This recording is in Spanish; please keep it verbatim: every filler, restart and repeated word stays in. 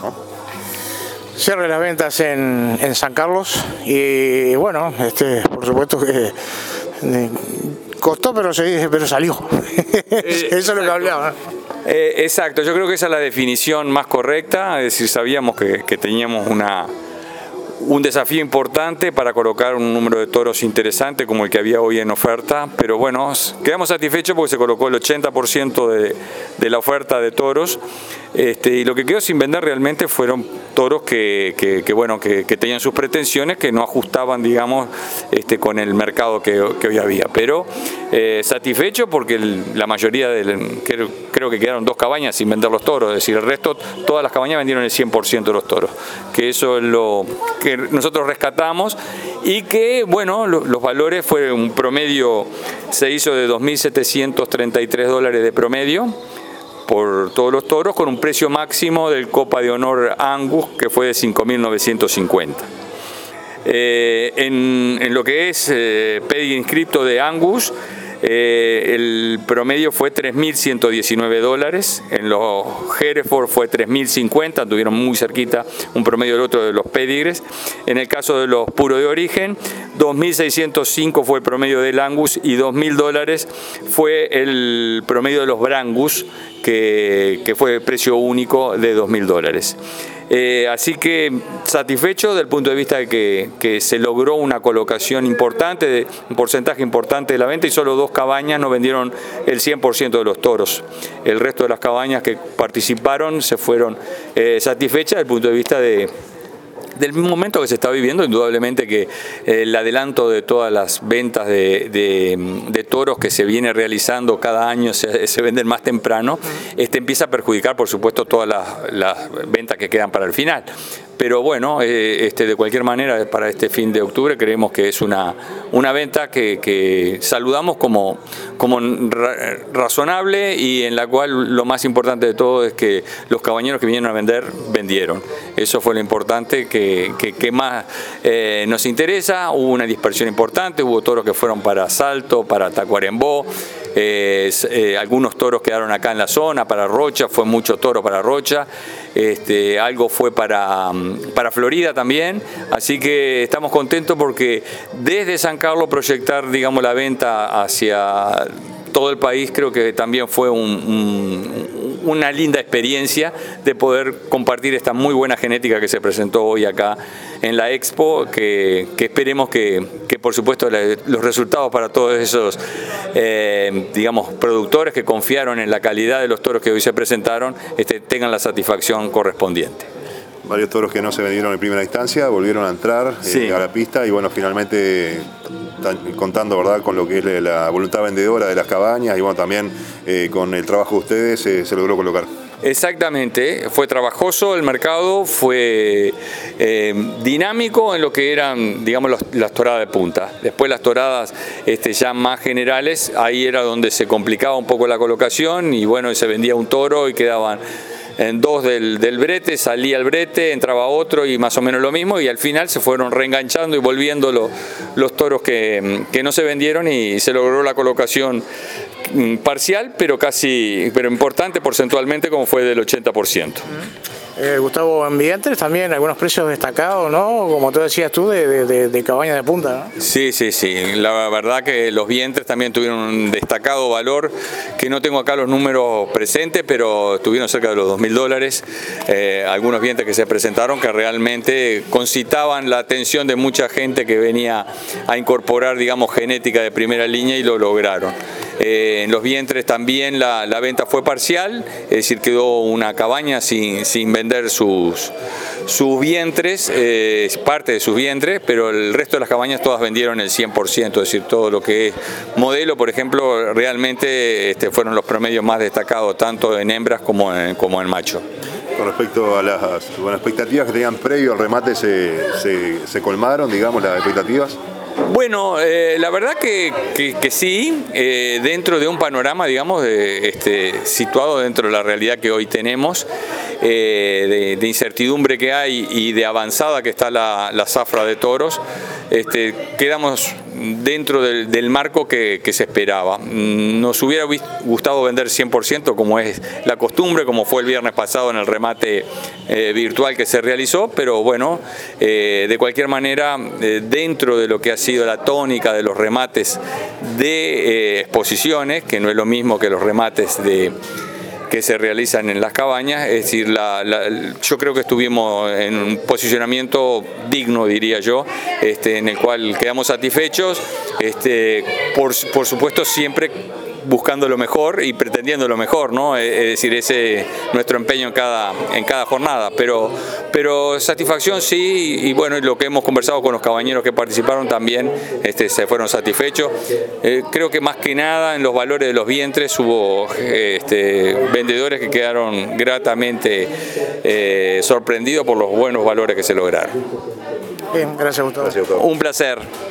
¿no? Cierre las ventas en, en San Carlos y bueno, este, por supuesto que eh, costó, pero, se, pero salió. Eh, Eso es lo que hablaba. Eh, exacto, yo creo que esa es la definición más correcta, es decir, sabíamos que, que teníamos una, un desafío importante para colocar un número de toros interesante como el que había hoy en oferta, pero bueno, quedamos satisfechos porque se colocó el ochenta por ciento de, de la oferta de toros, este, y lo que quedó sin vender realmente fueron toros que, que, que, bueno, que, que tenían sus pretensiones, que no ajustaban, digamos, este, con el mercado que, que hoy había, pero eh, satisfecho porque el, la mayoría, del, creo, creo que quedaron dos cabañas sin vender los toros, es decir, el resto, todas las cabañas vendieron el cien por ciento de los toros, que eso es lo que nosotros rescatamos y que, bueno, lo, los valores fue un promedio, se hizo de dos mil setecientos treinta y tres dólares de promedio por todos los toros, con un precio máximo del Copa de Honor Angus que fue de cinco mil novecientos cincuenta. Eh, en, en lo que es eh, pedigree inscripto de Angus, Eh, el promedio fue tres mil ciento diecinueve dólares, en los Hereford fue tres mil cincuenta, tuvieron muy cerquita un promedio del otro de los pedigres. En el caso de los puros de origen, dos mil seiscientos cinco fue el promedio del Angus y dos mil dólares fue el promedio de los Brangus, que, que fue el precio único de dos mil dólares. Eh, así que satisfecho desde el punto de vista de que, que se logró una colocación importante, de, un porcentaje importante de la venta, y solo dos cabañas no vendieron el cien por ciento de los toros. El resto de las cabañas que participaron se fueron eh, satisfechas desde el punto de vista de, del momento que se está viviendo. Indudablemente que eh, el adelanto de todas las ventas de, de, de toros que se viene realizando cada año, se, se venden más temprano, este empieza a perjudicar, por supuesto, todas las, las ventas que quedan para el final. Pero bueno, eh, este, de cualquier manera, para este fin de octubre creemos que es una, una venta que, que saludamos como, como ra razonable, y en la cual lo más importante de todo es que los cabañeros que vinieron a vender, vendieron. Eso fue lo importante que, que, que más eh, nos interesa. Hubo una dispersión importante, hubo toros que fueron para Salto, para Tacuarembó, eh, eh, algunos toros quedaron acá en la zona, para Rocha, fue mucho toro para Rocha. Este, algo fue para, para Florida también, así que estamos contentos porque desde San Carlos proyectar, digamos, la venta hacia todo el país creo que también fue un, un, una linda experiencia de poder compartir esta muy buena genética que se presentó hoy acá en la Expo, que, que esperemos que, que por supuesto los resultados para todos esos eh, digamos, productores que confiaron en la calidad de los toros que hoy se presentaron este, tengan la satisfacción correspondiente. Varios toros que no se vendieron en primera instancia volvieron a entrar sí. eh, a la pista, y bueno, finalmente contando, ¿verdad?, con lo que es la voluntad vendedora de las cabañas, y bueno, también eh, con el trabajo de ustedes eh, se logró colocar. Exactamente, fue trabajoso el mercado, fue eh, dinámico en lo que eran, digamos, los, las toradas de punta. Después las toradas este, ya más generales, ahí era donde se complicaba un poco la colocación, y bueno, se vendía un toro y quedaban en dos del, del brete, salía el brete, entraba otro y más o menos lo mismo, y al final se fueron reenganchando y volviendo lo, los toros que, que no se vendieron, y se logró la colocación parcial, pero casi, pero importante porcentualmente, como fue del ochenta por ciento. Eh, Gustavo, en vientres también algunos precios destacados, ¿no? Como tú decías tú, de, de, de cabaña de punta, ¿no? Sí, sí, sí. La verdad que los vientres también tuvieron un destacado valor, que no tengo acá los números presentes, pero tuvieron cerca de los dos mil dólares. Eh, algunos vientres que se presentaron que realmente concitaban la atención de mucha gente que venía a incorporar, digamos, genética de primera línea, y lo lograron. Eh, en los vientres también la, la venta fue parcial, es decir, quedó una cabaña sin, sin vender sus, sus vientres, eh, parte de sus vientres, pero el resto de las cabañas todas vendieron el cien por ciento, es decir, todo lo que es modelo, por ejemplo, realmente este, fueron los promedios más destacados, tanto en hembras como en, como en macho. Con respecto a las bueno, expectativas que tenían previo al remate, ¿se, se, se colmaron, digamos, las expectativas? Bueno, eh, la verdad que, que, que sí, eh, dentro de un panorama, digamos, de, este, situado dentro de la realidad que hoy tenemos, eh, de, de incertidumbre que hay y de avanzada que está la, la zafra de toros, este, quedamos dentro del, del marco que, que se esperaba. Nos hubiera gustado vender cien por ciento como es la costumbre, como fue el viernes pasado en el remate eh, virtual que se realizó, pero bueno, eh, de cualquier manera, eh, dentro de lo que ha sido la tónica de los remates de eh, exposiciones, que no es lo mismo que los remates de que se realizan en las cabañas, es decir, la, la, yo creo que estuvimos en un posicionamiento digno, diría yo, este, en el cual quedamos satisfechos, este, por, por supuesto siempre buscando lo mejor y pretendiendo lo mejor, ¿no? Es decir, ese es nuestro empeño en cada, en cada jornada, pero, pero satisfacción sí, y bueno, lo que hemos conversado con los cabañeros que participaron también este, se fueron satisfechos. Eh, creo que más que nada en los valores de los vientres hubo este, vendedores que quedaron gratamente eh, sorprendidos por los buenos valores que se lograron. Bien, gracias, Gustavo. Un placer.